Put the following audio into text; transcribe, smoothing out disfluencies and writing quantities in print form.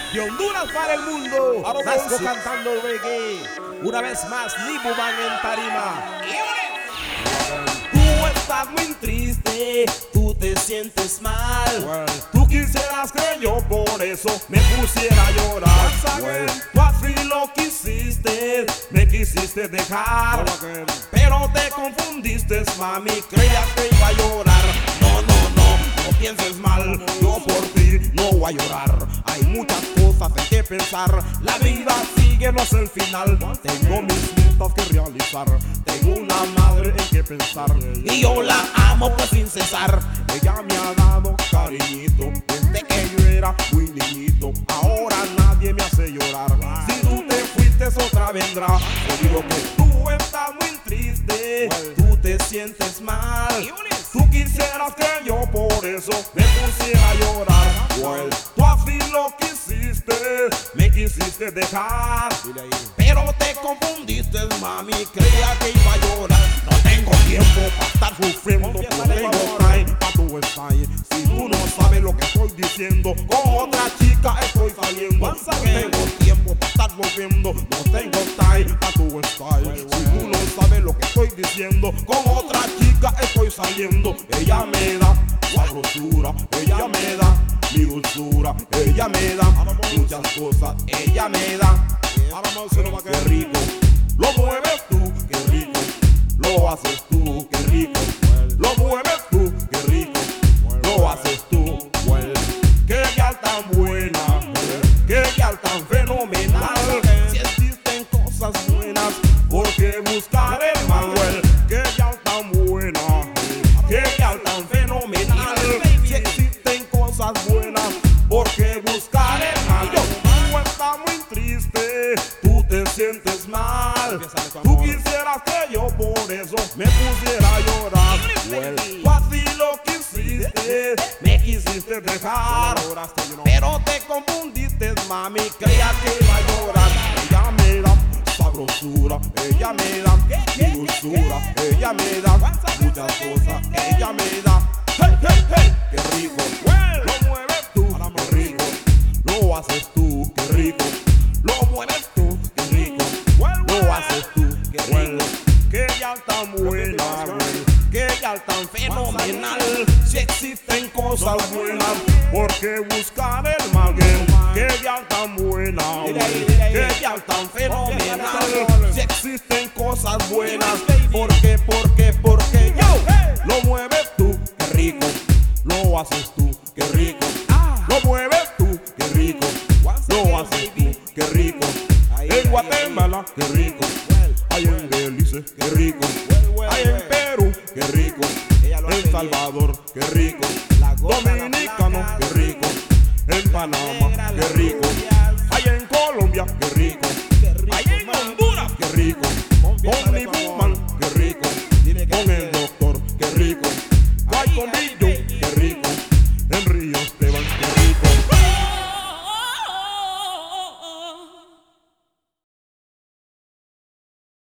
De Honduras para el mundo, Nasco cantando reggae. Una vez más, Nibu van en tarima. Tú estás muy triste, tú te sientes mal. Tú quisieras que yo por eso me pusiera a llorar. Tú así lo quisiste, me quisiste dejar. Pero te confundiste, mami, creías que iba a llorar. No pienses mal, yo por ti no voy a llorar. Hay muchas cosas en que pensar, la vida sigue, no es el final. Tengo mis metas que realizar, tengo una madre en que pensar. Y yo la amo pues sin cesar. Ella me ha dado cariñito desde que yo era muy niñito. Ahora nadie me hace llorar. Si tú te fuiste otra vendrá. Yo digo que tú estás muy triste, tú te sientes mal. Tú quisieras que yo por eso me pusiera a llorar. Tú así lo quisiste, me quisiste dejar. Pero te confundiste, mami, creía que iba a llorar. No tengo tiempo para estar sufriendo, no tengo time para tu estar. Si tú no sabes lo que estoy diciendo, con otra chica estoy saliendo. No tengo tiempo para estar sufriendo, no tengo time para tu estar. Si tú no sabes lo que estoy diciendo, con otra chica estoy saliendo. Ella me da sabrosura, ella me da mi dulzura, ella me da muchas cosas, ella me da. Qué rico, lo mueves tú, qué rico, lo haces tú, qué rico, lo mueves tú, qué rico, lo haces tú. Qué gal tan buena, qué gal tan fenomenal. Si existen cosas buenas, ¿por qué buscar el mal? Qué gal tan buena, qué gal tan fenomenal. Si existen cosas buenas, ¿por qué buscar el mal? Tú estás muy triste, tú te sientes mal. Tú quisieras que yo por eso me pusiera a llorar. Tú así lo quisiste, me quisiste dejar. Pero te confundiste, mami, creías que iba a llorar. Ella me da sabrosura, ella me da mi dulzura, ella me da muchas cosas, ella me da. Hey, hey, hey, qué rico, lo mueves tú, qué rico, lo haces tú, qué rico, lo mueves tú, qué rico, lo haces tú, qué rico. Qué gal tan buena, qué gal tan fenomenal. Si existen cosas buenas, ¿por qué buscar el mal? Qué gal tan buena, qué gal tan fenomenal. Si existen cosas buenas, ¿por qué yo? Lo mueves tú, qué rico, lo haces tú, qué rico, lo mueves tú, qué rico, lo haces tú, qué rico. En Guatemala, qué rico. Hay en Belice, qué rico. Hay en Perú, qué rico. En Salvador, qué rico. Dominicano, qué rico. En Panamá, qué rico.